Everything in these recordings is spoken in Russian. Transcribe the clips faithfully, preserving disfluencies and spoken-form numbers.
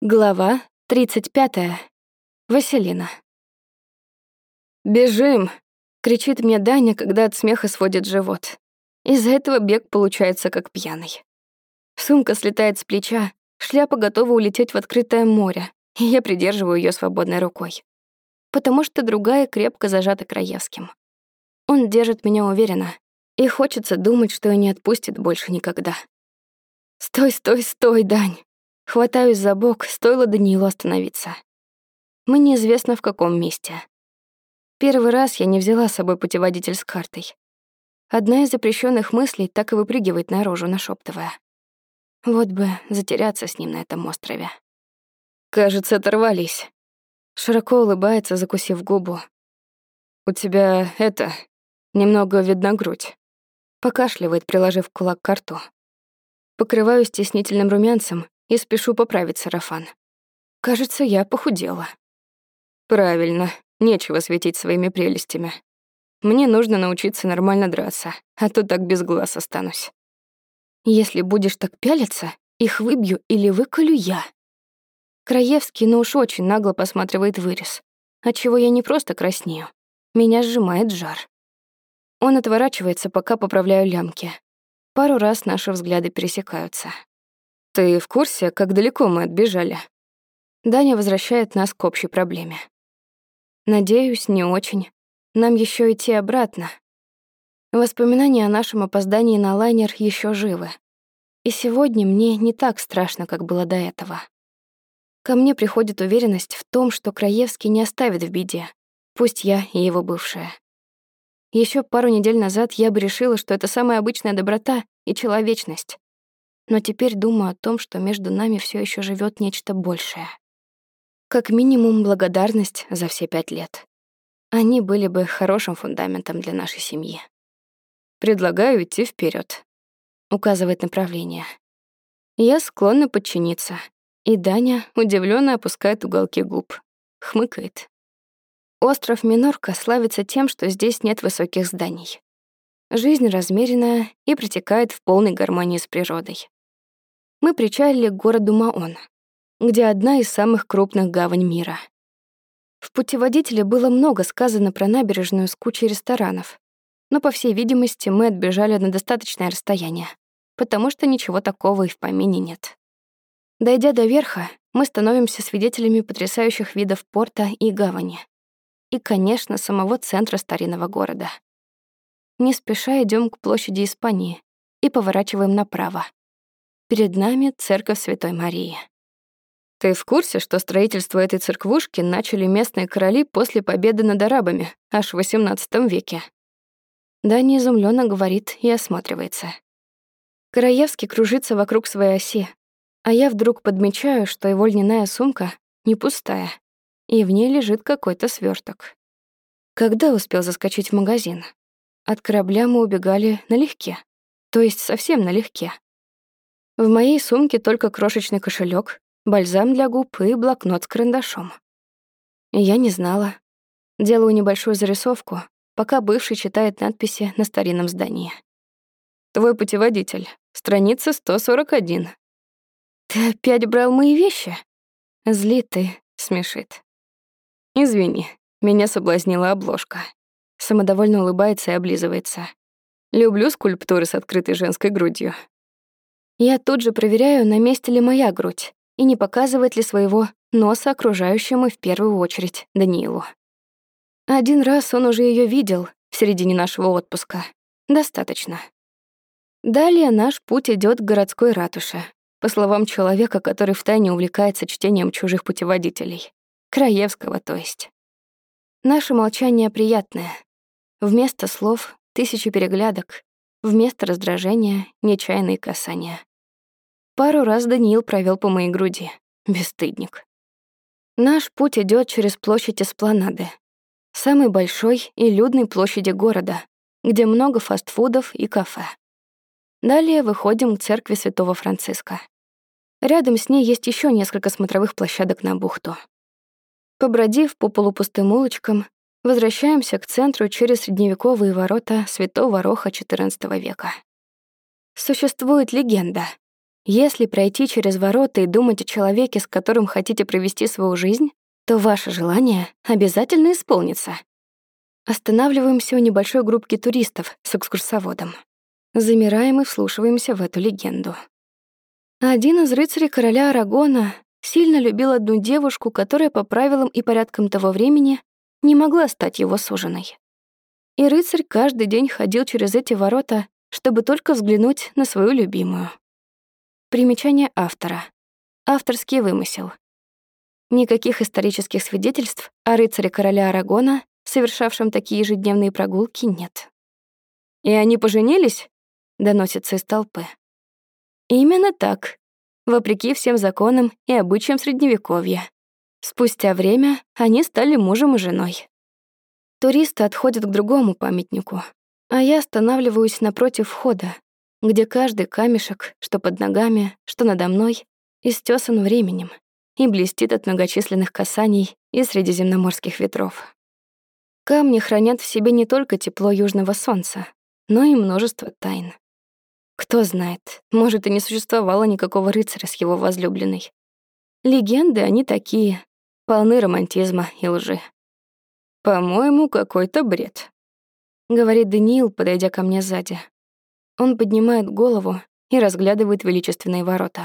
Глава тридцать пятая. Василина. «Бежим!» — кричит мне Даня, когда от смеха сводит живот. Из-за этого бег получается как пьяный. Сумка слетает с плеча, шляпа готова улететь в открытое море, и я придерживаю ее свободной рукой. Потому что другая крепко зажата Краевским. Он держит меня уверенно, и хочется думать, что и не отпустит больше никогда. «Стой, стой, стой, Дань!» Хватаюсь за бок, стоило Даниилу остановиться. Мы неизвестно в каком месте. Первый раз я не взяла с собой путеводитель с картой. Одна из запрещенных мыслей так и выпрыгивает наружу, нашептывая. Вот бы затеряться с ним на этом острове. Кажется, оторвались. Широко улыбается, закусив губу. У тебя, это, немного видна грудь. Покашливает, приложив кулак к рту. Покрываюсь стеснительным румянцем и спешу поправить сарафан. Кажется, я похудела. Правильно, нечего светить своими прелестями. Мне нужно научиться нормально драться, а то так без глаз останусь. Если будешь так пялиться, их выбью или выколю я. Краевский, ну уж очень нагло посматривает вырез, отчего я не просто краснею, меня сжимает жар. Он отворачивается, пока поправляю лямки. Пару раз наши взгляды пересекаются. Ты в курсе, как далеко мы отбежали? Даня возвращает нас к общей проблеме. Надеюсь, не очень. Нам еще идти обратно. Воспоминания о нашем опоздании на лайнер еще живы. И сегодня мне не так страшно, как было до этого. Ко мне приходит уверенность в том, что Краевский не оставит в беде, пусть я и его бывшая. Еще пару недель назад я бы решила, что это самая обычная доброта и человечность. Но теперь думаю о том, что между нами все еще живет нечто большее. Как минимум, благодарность за все пять лет. Они были бы хорошим фундаментом для нашей семьи. «Предлагаю идти вперед, указывает направление. Я склонна подчиниться, и Даня удивленно опускает уголки губ, хмыкает. Остров Минорка славится тем, что здесь нет высоких зданий. Жизнь размеренная и протекает в полной гармонии с природой. Мы причалили к городу Маон, где одна из самых крупных гавань мира. В путеводителе было много сказано про набережную с кучей ресторанов, но, по всей видимости, мы отбежали на достаточное расстояние, потому что ничего такого и в помине нет. Дойдя до верха, мы становимся свидетелями потрясающих видов порта и гавани. И, конечно, самого центра старинного города. Не спеша идем к площади Испании и поворачиваем направо. Перед нами церковь Святой Марии. Ты в курсе, что строительство этой церквушки начали местные короли после победы над арабами, аж в восемнадцатом веке? Даня изумленно говорит и осматривается. Краевский кружится вокруг своей оси, а я вдруг подмечаю, что его льняная сумка не пустая, и в ней лежит какой-то сверток. Когда успел заскочить в магазин? От корабля мы убегали налегке, то есть совсем налегке. В моей сумке только крошечный кошелек, бальзам для губ и блокнот с карандашом. Я не знала. Делаю небольшую зарисовку, пока бывший читает надписи на старинном здании. Твой путеводитель, страница сто сорок один. Ты опять брал мои вещи? Злит ты, смешит. Извини, меня соблазнила обложка. Самодовольно улыбается и облизывается. Люблю скульптуры с открытой женской грудью. Я тут же проверяю, на месте ли моя грудь и не показывает ли своего носа окружающему в первую очередь Даниилу. Один раз он уже ее видел в середине нашего отпуска. Достаточно. Далее наш путь идет к городской ратуше, по словам человека, который втайне увлекается чтением чужих путеводителей. Краевского, то есть. Наше молчание приятное. Вместо слов — тысячи переглядок, вместо раздражения — нечаянные касания. Пару раз Даниил провел по моей груди. Бесстыдник. Наш путь идет через площадь Эспланады, самой большой и людной площади города, где много фастфудов и кафе. Далее выходим к церкви Святого Франциска. Рядом с ней есть еще несколько смотровых площадок на бухту. Побродив по полупустым улочкам, возвращаемся к центру через средневековые ворота Святого Роха четырнадцатого века. Существует легенда. Если пройти через ворота и думать о человеке, с которым хотите провести свою жизнь, то ваше желание обязательно исполнится. Останавливаемся у небольшой группки туристов с экскурсоводом. Замираем и вслушиваемся в эту легенду. Один из рыцарей короля Арагона сильно любил одну девушку, которая по правилам и порядкам того времени не могла стать его суженой. И рыцарь каждый день ходил через эти ворота, чтобы только взглянуть на свою любимую. Примечание автора. Авторский вымысел. Никаких исторических свидетельств о рыцаре короля Арагона, совершавшем такие ежедневные прогулки, нет. «И они поженились?» — доносится из толпы. Именно так, вопреки всем законам и обычаям Средневековья. Спустя время они стали мужем и женой. Туристы отходят к другому памятнику, а я останавливаюсь напротив входа, где каждый камешек, что под ногами, что надо мной, истёсан временем и блестит от многочисленных касаний и средиземноморских ветров. Камни хранят в себе не только тепло южного солнца, но и множество тайн. Кто знает, может, и не существовало никакого рыцаря с его возлюбленной. Легенды они такие, полны романтизма и лжи. «По-моему, какой-то бред», — говорит Даниил, подойдя ко мне сзади. Он поднимает голову и разглядывает величественные ворота.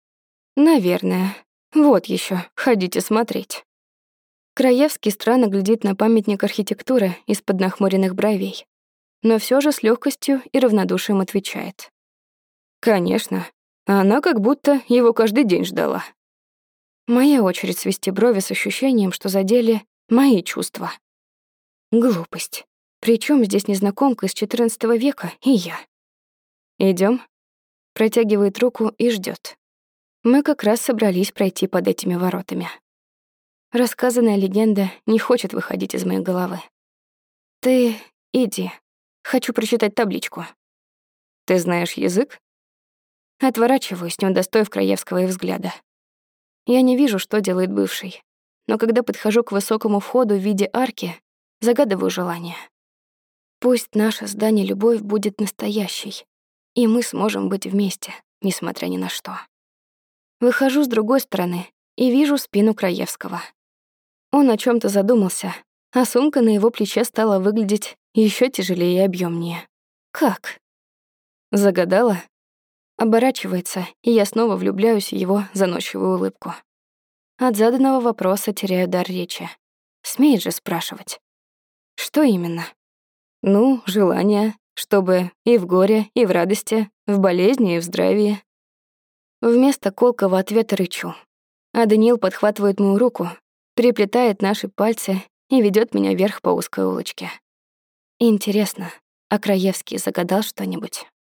«Наверное. Вот еще, ходите смотреть». Краевский странно глядит на памятник архитектуры из-под нахмуренных бровей, но все же с легкостью и равнодушием отвечает. «Конечно. Она как будто его каждый день ждала». Моя очередь свести брови с ощущением, что задели мои чувства. Глупость. Причем здесь незнакомка из четырнадцатого века и я? Идем. Протягивает руку и ждет. Мы как раз собрались пройти под этими воротами. Рассказанная легенда не хочет выходить из моей головы. Ты иди. Хочу прочитать табличку. Ты знаешь язык? Отворачиваюсь, не удостоив Краевского и взгляда. Я не вижу, что делает бывший, но когда подхожу к высокому входу в виде арки, загадываю желание. Пусть наша с Даней любовь будет настоящей, и мы сможем быть вместе, несмотря ни на что. Выхожу с другой стороны и вижу спину Краевского. Он о чем то задумался, а сумка на его плече стала выглядеть еще тяжелее и объемнее. Как? Загадала? Оборачивается, и я снова влюбляюсь в его заносчивую улыбку. От заданного вопроса теряю дар речи. Смеет же спрашивать. Что именно? Ну, желание, чтобы и в горе, и в радости, в болезни, и в здравии. Вместо колкого ответа рычу. А Даниил подхватывает мою руку, переплетает наши пальцы и ведет меня вверх по узкой улочке. Интересно, а Краевский загадал что-нибудь?